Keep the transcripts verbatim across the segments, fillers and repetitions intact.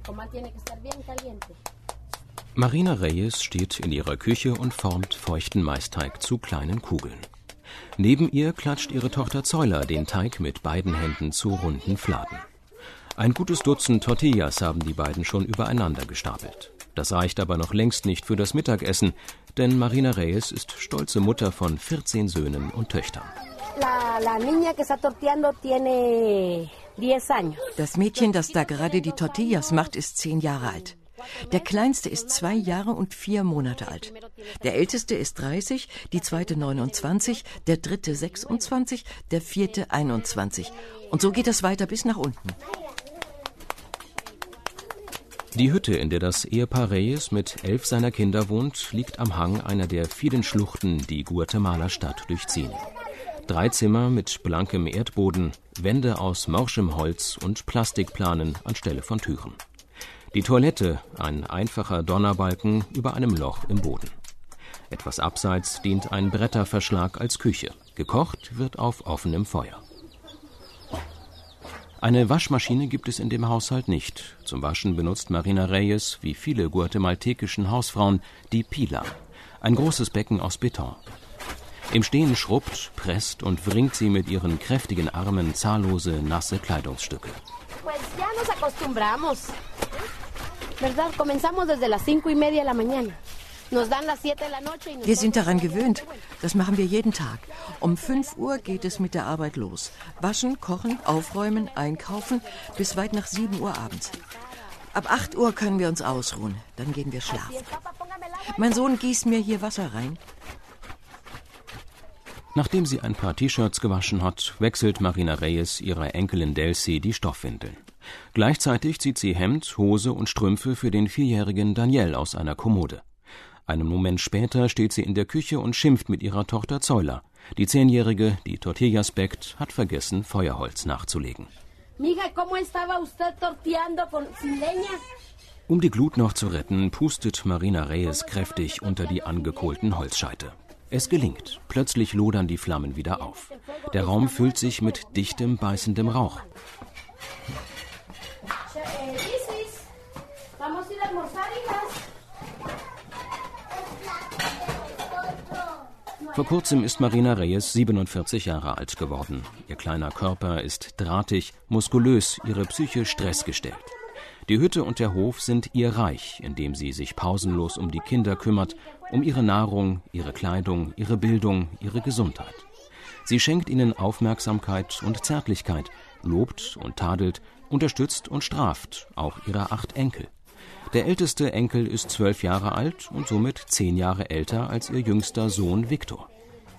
Marina Reyes steht in ihrer Küche und formt feuchten Maisteig zu kleinen Kugeln. Neben ihr klatscht ihre Tochter Zoila den Teig mit beiden Händen zu runden Fladen. Ein gutes Dutzend Tortillas haben die beiden schon übereinander gestapelt. Das reicht aber noch längst nicht für das Mittagessen, denn Marina Reyes ist stolze Mutter von vierzehn Söhnen und Töchtern. Das Mädchen, das da gerade die Tortillas macht, ist zehn Jahre alt. Der Kleinste ist zwei Jahre und vier Monate alt. Der Älteste ist dreißig, die Zweite neunundzwanzig, der Dritte sechsundzwanzig, der Vierte einundzwanzig. Und so geht es weiter bis nach unten. Die Hütte, in der das Ehepaar Reyes mit elf seiner Kinder wohnt, liegt am Hang einer der vielen Schluchten, die Guatemala-Stadt durchziehen. Drei Zimmer mit blankem Erdboden, Wände aus morschem Holz und Plastikplanen anstelle von Türen. Die Toilette, ein einfacher Donnerbalken über einem Loch im Boden. Etwas abseits dient ein Bretterverschlag als Küche. Gekocht wird auf offenem Feuer. Eine Waschmaschine gibt es in dem Haushalt nicht. Zum Waschen benutzt Marina Reyes, wie viele guatemaltekischen Hausfrauen, die Pila, ein großes Becken aus Beton. Im Stehen schrubbt, presst und wringt sie mit ihren kräftigen Armen zahllose, nasse Kleidungsstücke. Wir sind daran gewöhnt. Das machen wir jeden Tag. Um fünf Uhr geht es mit der Arbeit los. Waschen, kochen, aufräumen, einkaufen, bis weit nach sieben Uhr abends. Ab acht Uhr können wir uns ausruhen. Dann gehen wir schlafen. Mein Sohn gießt mir hier Wasser rein. Nachdem sie ein paar T-Shirts gewaschen hat, wechselt Marina Reyes ihrer Enkelin Delcy die Stoffwindeln. Gleichzeitig zieht sie Hemd, Hose und Strümpfe für den vierjährigen Daniel aus einer Kommode. Einen Moment später steht sie in der Küche und schimpft mit ihrer Tochter Zoila. Die Zehnjährige, die Tortillas bäckt, hat vergessen, Feuerholz nachzulegen. Um die Glut noch zu retten, pustet Marina Reyes kräftig unter die angekohlten Holzscheite. Es gelingt. Plötzlich lodern die Flammen wieder auf. Der Raum füllt sich mit dichtem, beißendem Rauch. Vor kurzem ist Marina Reyes siebenundvierzig Jahre alt geworden. Ihr kleiner Körper ist drahtig, muskulös, ihre Psyche stressgestellt. Die Hütte und der Hof sind ihr Reich, in dem sie sich pausenlos um die Kinder kümmert, um ihre Nahrung, ihre Kleidung, ihre Bildung, ihre Gesundheit. Sie schenkt ihnen Aufmerksamkeit und Zärtlichkeit, lobt und tadelt, unterstützt und straft, auch ihre acht Enkel. Der älteste Enkel ist zwölf Jahre alt und somit zehn Jahre älter als ihr jüngster Sohn Victor.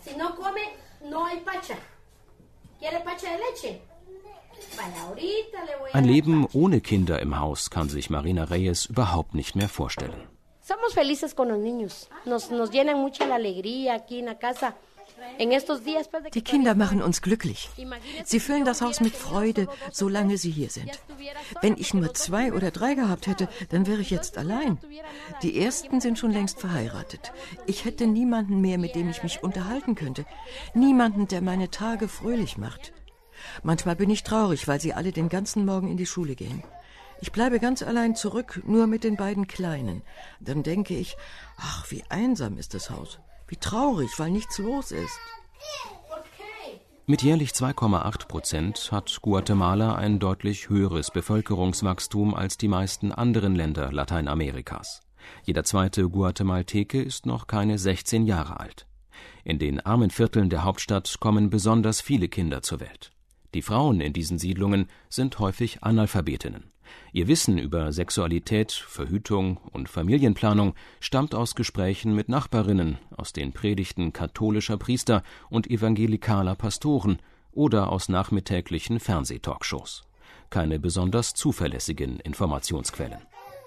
Ein Leben ohne Kinder im Haus kann sich Marina Reyes überhaupt nicht mehr vorstellen. Somos felices con los niños. Nos, nos llenan mucha la alegría aquí en la casa. Die Kinder machen uns glücklich. Sie füllen das Haus mit Freude, solange sie hier sind. Wenn ich nur zwei oder drei gehabt hätte, dann wäre ich jetzt allein. Die ersten sind schon längst verheiratet. Ich hätte niemanden mehr, mit dem ich mich unterhalten könnte. Niemanden, der meine Tage fröhlich macht. Manchmal bin ich traurig, weil sie alle den ganzen Morgen in die Schule gehen. Ich bleibe ganz allein zurück, nur mit den beiden Kleinen. Dann denke ich, ach, wie einsam ist das Haus. Wie traurig, weil nichts los ist. Mit jährlich zwei Komma acht Prozent hat Guatemala ein deutlich höheres Bevölkerungswachstum als die meisten anderen Länder Lateinamerikas. Jeder zweite Guatemalteke ist noch keine sechzehn Jahre alt. In den armen Vierteln der Hauptstadt kommen besonders viele Kinder zur Welt. Die Frauen in diesen Siedlungen sind häufig Analphabetinnen. Ihr Wissen über Sexualität, Verhütung und Familienplanung stammt aus Gesprächen mit Nachbarinnen, aus den Predigten katholischer Priester und evangelikaler Pastoren oder aus nachmittäglichen Fernsehtalkshows. Keine besonders zuverlässigen Informationsquellen.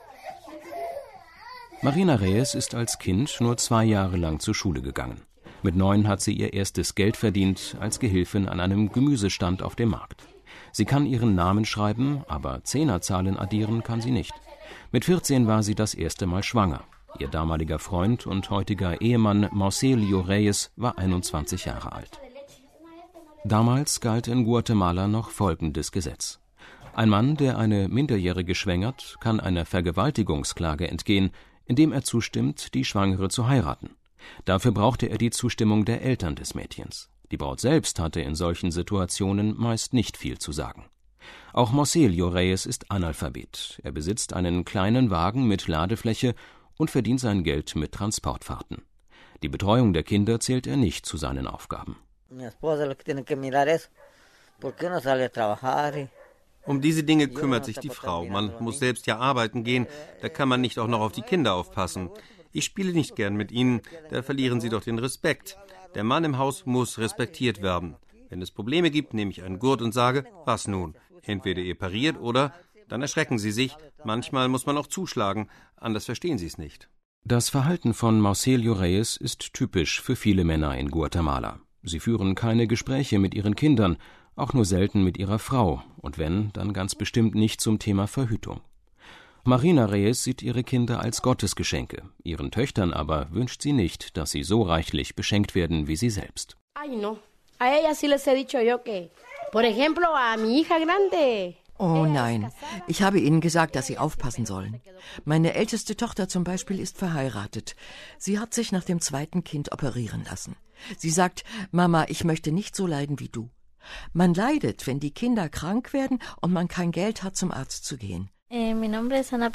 Marina Reyes ist als Kind nur zwei Jahre lang zur Schule gegangen. Mit neun hat sie ihr erstes Geld verdient als Gehilfin an einem Gemüsestand auf dem Markt. Sie kann ihren Namen schreiben, aber Zehnerzahlen addieren kann sie nicht. Mit vierzehn war sie das erste Mal schwanger. Ihr damaliger Freund und heutiger Ehemann Marcelio Reyes war einundzwanzig Jahre alt. Damals galt in Guatemala noch folgendes Gesetz. Ein Mann, der eine Minderjährige schwängert, kann einer Vergewaltigungsklage entgehen, indem er zustimmt, die Schwangere zu heiraten. Dafür brauchte er die Zustimmung der Eltern des Mädchens. Die Braut selbst hatte in solchen Situationen meist nicht viel zu sagen. Auch Morcelio Reyes ist Analphabet. Er besitzt einen kleinen Wagen mit Ladefläche und verdient sein Geld mit Transportfahrten. Die Betreuung der Kinder zählt er nicht zu seinen Aufgaben. Um diese Dinge kümmert sich die Frau. Man muss selbst ja arbeiten gehen, da kann man nicht auch noch auf die Kinder aufpassen. Ich spiele nicht gern mit ihnen, da verlieren sie doch den Respekt. Der Mann im Haus muss respektiert werden. Wenn es Probleme gibt, nehme ich einen Gurt und sage, was nun? Entweder ihr pariert oder dann erschrecken sie sich. Manchmal muss man auch zuschlagen, anders verstehen sie es nicht. Das Verhalten von Morcelio Reyes ist typisch für viele Männer in Guatemala. Sie führen keine Gespräche mit ihren Kindern, auch nur selten mit ihrer Frau, und wenn, dann ganz bestimmt nicht zum Thema Verhütung. Marina Reyes sieht ihre Kinder als Gottesgeschenke, ihren Töchtern aber wünscht sie nicht, dass sie so reichlich beschenkt werden wie sie selbst. Oh nein, ich habe ihnen gesagt, dass sie aufpassen sollen. Meine älteste Tochter zum Beispiel ist verheiratet. Sie hat sich nach dem zweiten Kind operieren lassen. Sie sagt, Mama, ich möchte nicht so leiden wie du. Man leidet, wenn die Kinder krank werden und man kein Geld hat, zum Arzt zu gehen. Mein Name ist Ana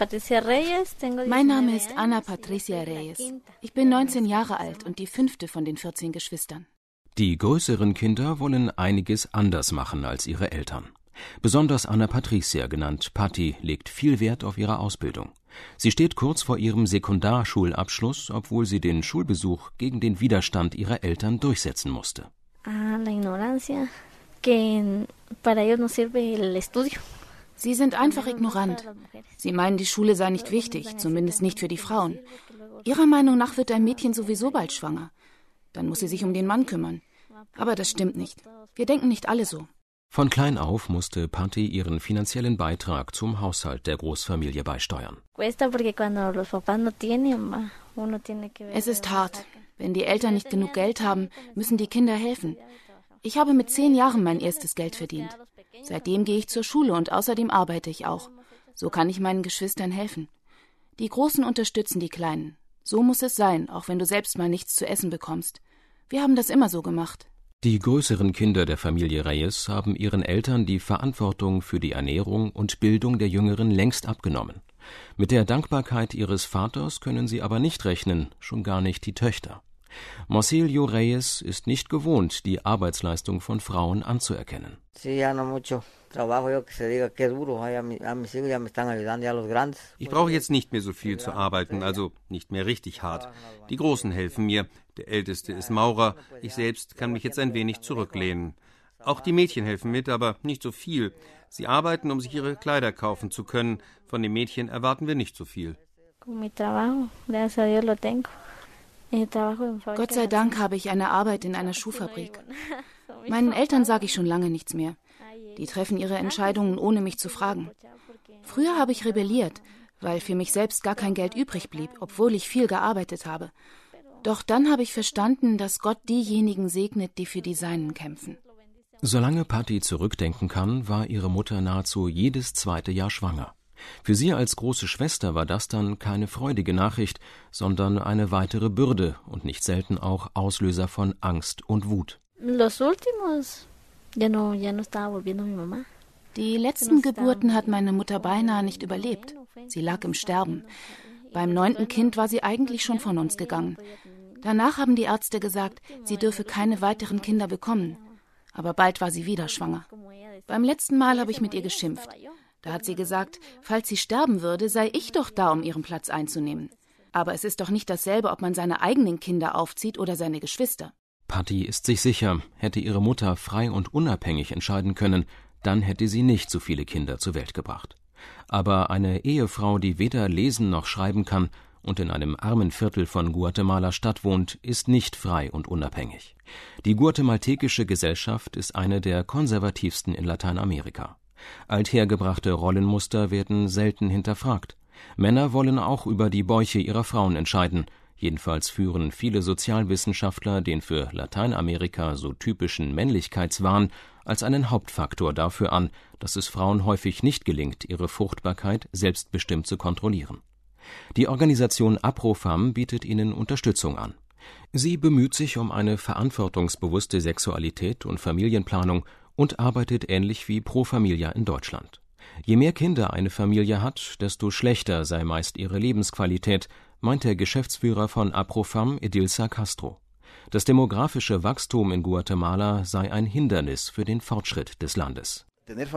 Patricia Reyes. Ich bin neunzehn Jahre alt und die fünfte von den vierzehn Geschwistern. Die größeren Kinder wollen einiges anders machen als ihre Eltern. Besonders Ana Patricia, genannt Patti, legt viel Wert auf ihre Ausbildung. Sie steht kurz vor ihrem Sekundarschulabschluss, obwohl sie den Schulbesuch gegen den Widerstand ihrer Eltern durchsetzen musste. Sie sind einfach ignorant. Sie meinen, die Schule sei nicht wichtig, zumindest nicht für die Frauen. Ihrer Meinung nach wird ein Mädchen sowieso bald schwanger. Dann muss sie sich um den Mann kümmern. Aber das stimmt nicht. Wir denken nicht alle so. Von klein auf musste Patti ihren finanziellen Beitrag zum Haushalt der Großfamilie beisteuern. Es ist hart. Wenn die Eltern nicht genug Geld haben, müssen die Kinder helfen. Ich habe mit zehn Jahren mein erstes Geld verdient. Seitdem gehe ich zur Schule und außerdem arbeite ich auch. So kann ich meinen Geschwistern helfen. Die Großen unterstützen die Kleinen. So muss es sein, auch wenn du selbst mal nichts zu essen bekommst. Wir haben das immer so gemacht. Die größeren Kinder der Familie Reyes haben ihren Eltern die Verantwortung für die Ernährung und Bildung der Jüngeren längst abgenommen. Mit der Dankbarkeit ihres Vaters können sie aber nicht rechnen, schon gar nicht die Töchter. Morcelio Reyes ist nicht gewohnt, die Arbeitsleistung von Frauen anzuerkennen. Ich brauche jetzt nicht mehr so viel zu arbeiten, also nicht mehr richtig hart. Die Großen helfen mir, der Älteste ist Maurer, ich selbst kann mich jetzt ein wenig zurücklehnen. Auch die Mädchen helfen mit, aber nicht so viel. Sie arbeiten, um sich ihre Kleider kaufen zu können. Von den Mädchen erwarten wir nicht so viel. Gott sei Dank habe ich eine Arbeit in einer Schuhfabrik. Meinen Eltern sage ich schon lange nichts mehr. Die treffen ihre Entscheidungen, ohne mich zu fragen. Früher habe ich rebelliert, weil für mich selbst gar kein Geld übrig blieb, obwohl ich viel gearbeitet habe. Doch dann habe ich verstanden, dass Gott diejenigen segnet, die für die Seinen kämpfen. Solange Patti zurückdenken kann, war ihre Mutter nahezu jedes zweite Jahr schwanger. Für sie als große Schwester war das dann keine freudige Nachricht, sondern eine weitere Bürde und nicht selten auch Auslöser von Angst und Wut. Die letzten Geburten hat meine Mutter beinahe nicht überlebt. Sie lag im Sterben. Beim neunten Kind war sie eigentlich schon von uns gegangen. Danach haben die Ärzte gesagt, sie dürfe keine weiteren Kinder bekommen. Aber bald war sie wieder schwanger. Beim letzten Mal habe ich mit ihr geschimpft. Da hat sie gesagt, falls sie sterben würde, sei ich doch da, um ihren Platz einzunehmen. Aber es ist doch nicht dasselbe, ob man seine eigenen Kinder aufzieht oder seine Geschwister. Patti ist sich sicher, hätte ihre Mutter frei und unabhängig entscheiden können, dann hätte sie nicht so viele Kinder zur Welt gebracht. Aber eine Ehefrau, die weder lesen noch schreiben kann und in einem armen Viertel von Guatemala Stadt wohnt, ist nicht frei und unabhängig. Die guatemaltekische Gesellschaft ist eine der konservativsten in Lateinamerika. Althergebrachte Rollenmuster werden selten hinterfragt. Männer wollen auch über die Bäuche ihrer Frauen entscheiden. Jedenfalls führen viele Sozialwissenschaftler den für Lateinamerika so typischen Männlichkeitswahn als einen Hauptfaktor dafür an, dass es Frauen häufig nicht gelingt, ihre Fruchtbarkeit selbstbestimmt zu kontrollieren. Die Organisation APROFAM bietet ihnen Unterstützung an. Sie bemüht sich um eine verantwortungsbewusste Sexualität und Familienplanung und arbeitet ähnlich wie Pro Familia in Deutschland. Je mehr Kinder eine Familie hat, desto schlechter sei meist ihre Lebensqualität, meint der Geschäftsführer von APROFAM, Edilsa Castro. Das demografische Wachstum in Guatemala sei ein Hindernis für den Fortschritt des Landes.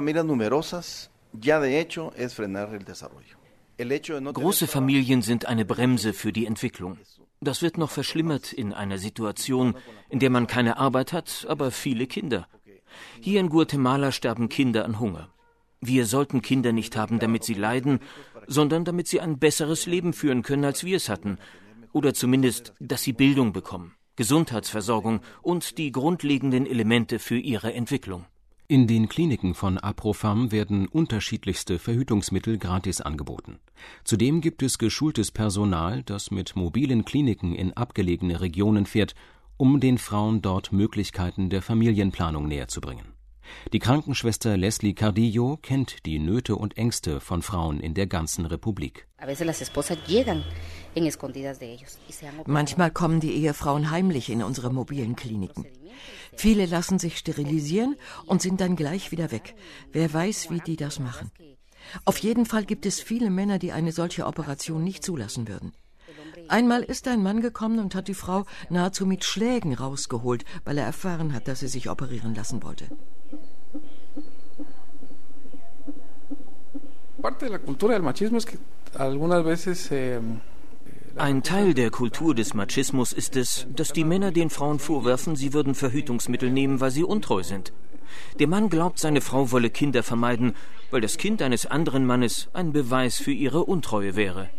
Große Familien sind eine Bremse für die Entwicklung. Das wird noch verschlimmert in einer Situation, in der man keine Arbeit hat, aber viele Kinder. Hier in Guatemala sterben Kinder an Hunger. Wir sollten Kinder nicht haben, damit sie leiden, sondern damit sie ein besseres Leben führen können, als wir es hatten. Oder zumindest, dass sie Bildung bekommen, Gesundheitsversorgung und die grundlegenden Elemente für ihre Entwicklung. In den Kliniken von APROFAM werden unterschiedlichste Verhütungsmittel gratis angeboten. Zudem gibt es geschultes Personal, das mit mobilen Kliniken in abgelegene Regionen fährt, um den Frauen dort Möglichkeiten der Familienplanung näherzubringen. Die Krankenschwester Leslie Cardillo kennt die Nöte und Ängste von Frauen in der ganzen Republik. Manchmal kommen die Ehefrauen heimlich in unsere mobilen Kliniken. Viele lassen sich sterilisieren und sind dann gleich wieder weg. Wer weiß, wie die das machen. Auf jeden Fall gibt es viele Männer, die eine solche Operation nicht zulassen würden. Einmal ist ein Mann gekommen und hat die Frau nahezu mit Schlägen rausgeholt, weil er erfahren hat, dass sie sich operieren lassen wollte. Ein Teil der Kultur des Machismus ist es, dass die Männer den Frauen vorwerfen, sie würden Verhütungsmittel nehmen, weil sie untreu sind. Der Mann glaubt, seine Frau wolle Kinder vermeiden, weil das Kind eines anderen Mannes ein Beweis für ihre Untreue wäre.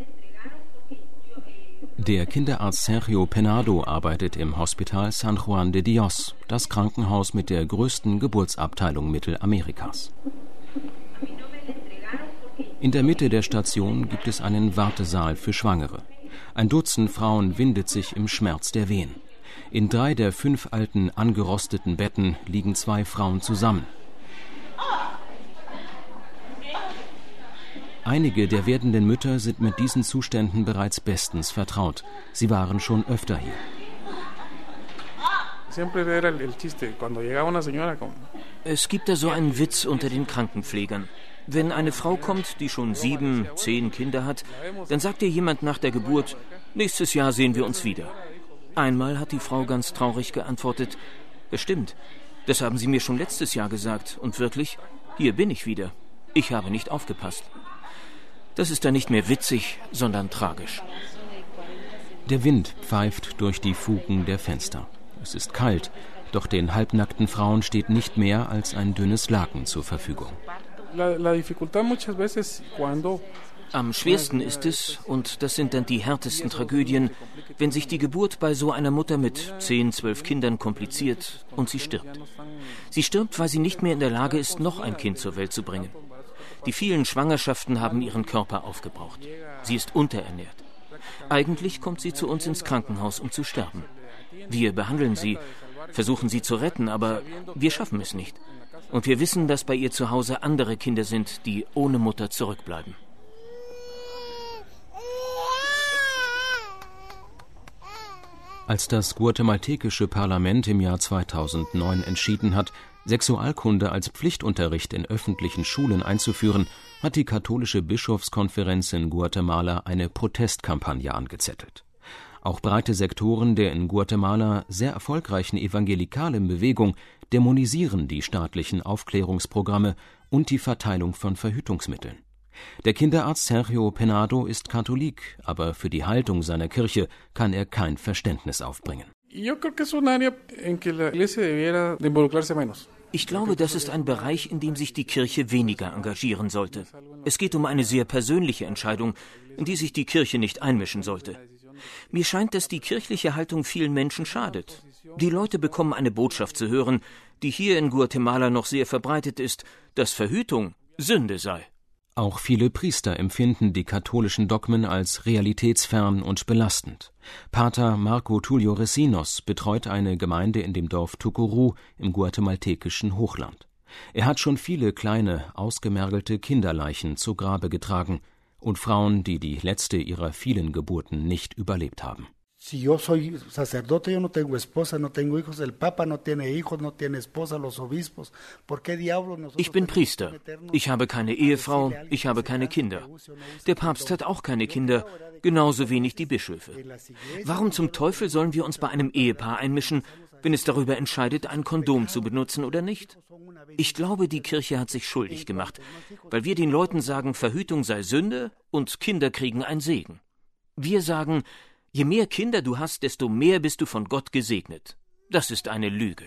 Der Kinderarzt Sergio Penado arbeitet im Hospital San Juan de Dios, das Krankenhaus mit der größten Geburtsabteilung Mittelamerikas. In der Mitte der Station gibt es einen Wartesaal für Schwangere. Ein Dutzend Frauen windet sich im Schmerz der Wehen. In drei der fünf alten, angerosteten Betten liegen zwei Frauen zusammen. Einige der werdenden Mütter sind mit diesen Zuständen bereits bestens vertraut. Sie waren schon öfter hier. Es gibt da so einen Witz unter den Krankenpflegern. Wenn eine Frau kommt, die schon sieben, zehn Kinder hat, dann sagt ihr jemand nach der Geburt, nächstes Jahr sehen wir uns wieder. Einmal hat die Frau ganz traurig geantwortet, bestimmt, das haben Sie mir schon letztes Jahr gesagt. Und wirklich, hier bin ich wieder. Ich habe nicht aufgepasst. Das ist dann nicht mehr witzig, sondern tragisch. Der Wind pfeift durch die Fugen der Fenster. Es ist kalt, doch den halbnackten Frauen steht nicht mehr als ein dünnes Laken zur Verfügung. Am schwersten ist es, und das sind dann die härtesten Tragödien, wenn sich die Geburt bei so einer Mutter mit zehn, zwölf Kindern kompliziert und sie stirbt. Sie stirbt, weil sie nicht mehr in der Lage ist, noch ein Kind zur Welt zu bringen. Die vielen Schwangerschaften haben ihren Körper aufgebraucht. Sie ist unterernährt. Eigentlich kommt sie zu uns ins Krankenhaus, um zu sterben. Wir behandeln sie, versuchen sie zu retten, aber wir schaffen es nicht. Und wir wissen, dass bei ihr zu Hause andere Kinder sind, die ohne Mutter zurückbleiben. Als das guatemaltekische Parlament im Jahr zweitausendneun entschieden hat, Sexualkunde als Pflichtunterricht in öffentlichen Schulen einzuführen, hat die katholische Bischofskonferenz in Guatemala eine Protestkampagne angezettelt. Auch breite Sektoren der in Guatemala sehr erfolgreichen evangelikalen Bewegung dämonisieren die staatlichen Aufklärungsprogramme und die Verteilung von Verhütungsmitteln. Der Kinderarzt Sergio Penado ist Katholik, aber für die Haltung seiner Kirche kann er kein Verständnis aufbringen. Ich glaube, das ist ein Bereich, in dem sich die Kirche weniger engagieren sollte. Es geht um eine sehr persönliche Entscheidung, in die sich die Kirche nicht einmischen sollte. Mir scheint, dass die kirchliche Haltung vielen Menschen schadet. Die Leute bekommen eine Botschaft zu hören, die hier in Guatemala noch sehr verbreitet ist, dass Verhütung Sünde sei. Auch viele Priester empfinden die katholischen Dogmen als realitätsfern und belastend. Pater Marco Tulio Resinos betreut eine Gemeinde in dem Dorf Tucurú im guatemaltekischen Hochland. Er hat schon viele kleine, ausgemergelte Kinderleichen zu Grabe getragen und Frauen, die die letzte ihrer vielen Geburten nicht überlebt haben. Si yo soy sacerdote, yo no tengo esposa, no tengo hijos, el Papa no tiene hijos, no tiene esposa, los obispos. ¿Por qué diablos nosotros? Ich bin Priester. Ich habe keine Ehefrau, ich habe keine Kinder. Der Papst hat auch keine Kinder, genauso wenig die Bischöfe. Warum zum Teufel sollen wir uns bei einem Ehepaar einmischen, wenn es darüber entscheidet, ein Kondom zu benutzen oder nicht? Ich glaube, die Kirche hat sich schuldig gemacht, weil wir den Leuten sagen, Verhütung sei Sünde und Kinder kriegen ein Segen. Wir sagen, je mehr Kinder du hast, desto mehr bist du von Gott gesegnet. Das ist eine Lüge.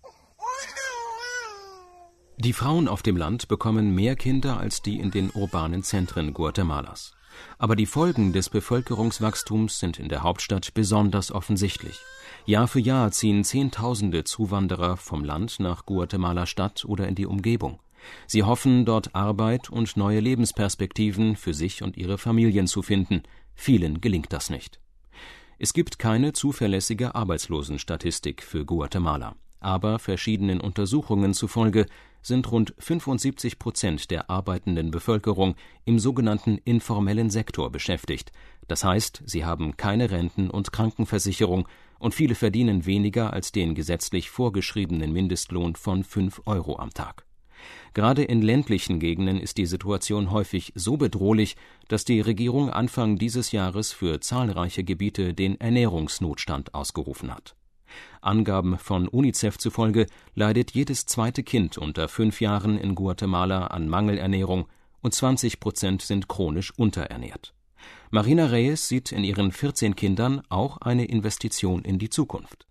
Die Frauen auf dem Land bekommen mehr Kinder als die in den urbanen Zentren Guatemalas. Aber die Folgen des Bevölkerungswachstums sind in der Hauptstadt besonders offensichtlich. Jahr für Jahr ziehen Zehntausende Zuwanderer vom Land nach Guatemala-Stadt oder in die Umgebung. Sie hoffen, dort Arbeit und neue Lebensperspektiven für sich und ihre Familien zu finden. Vielen gelingt das nicht. Es gibt keine zuverlässige Arbeitslosenstatistik für Guatemala. Aber verschiedenen Untersuchungen zufolge sind rund fünfundsiebzig Prozent der arbeitenden Bevölkerung im sogenannten informellen Sektor beschäftigt. Das heißt, sie haben keine Renten- und Krankenversicherung und viele verdienen weniger als den gesetzlich vorgeschriebenen Mindestlohn von fünf Euro am Tag. Gerade in ländlichen Gegenden ist die Situation häufig so bedrohlich, dass die Regierung Anfang dieses Jahres für zahlreiche Gebiete den Ernährungsnotstand ausgerufen hat. Angaben von UNICEF zufolge leidet jedes zweite Kind unter fünf Jahren in Guatemala an Mangelernährung und zwanzig Prozent sind chronisch unterernährt. Marina Reyes sieht in ihren vierzehn Kindern auch eine Investition in die Zukunft.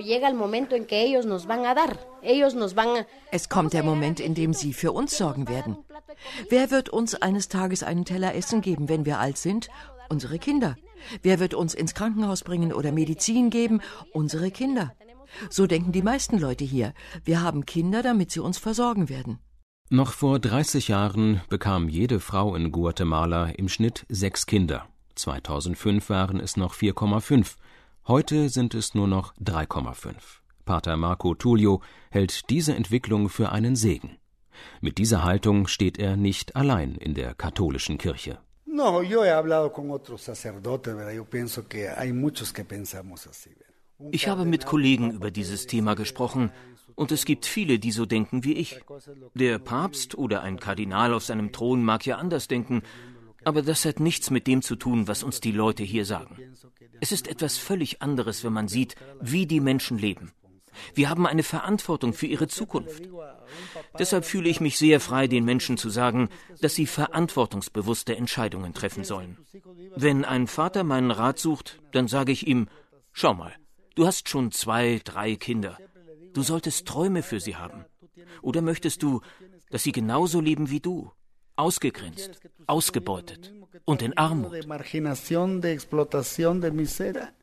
Es kommt der Moment, in dem sie für uns sorgen werden. Wer wird uns eines Tages einen Teller Essen geben, wenn wir alt sind? Unsere Kinder. Wer wird uns ins Krankenhaus bringen oder Medizin geben? Unsere Kinder. So denken die meisten Leute hier. Wir haben Kinder, damit sie uns versorgen werden. Noch vor dreißig Jahren bekam jede Frau in Guatemala im Schnitt sechs Kinder. zweitausendfünf waren es noch vier Komma fünf. Heute sind es nur noch drei Komma fünf. Pater Marco Tulio hält diese Entwicklung für einen Segen. Mit dieser Haltung steht er nicht allein in der katholischen Kirche. No, yo he hablado con otros sacerdotes, ¿verdad? Yo pienso que hay muchos que pensamos así. Ich habe mit Kollegen über dieses Thema gesprochen und es gibt viele, die so denken wie ich. Der Papst oder ein Kardinal auf seinem Thron mag ja anders denken, aber das hat nichts mit dem zu tun, was uns die Leute hier sagen. Es ist etwas völlig anderes, wenn man sieht, wie die Menschen leben. Wir haben eine Verantwortung für ihre Zukunft. Deshalb fühle ich mich sehr frei, den Menschen zu sagen, dass sie verantwortungsbewusste Entscheidungen treffen sollen. Wenn ein Vater meinen Rat sucht, dann sage ich ihm, schau mal, du hast schon zwei, drei Kinder. Du solltest Träume für sie haben. Oder möchtest du, dass sie genauso leben wie du? Ausgegrenzt, ausgebeutet und in Armut.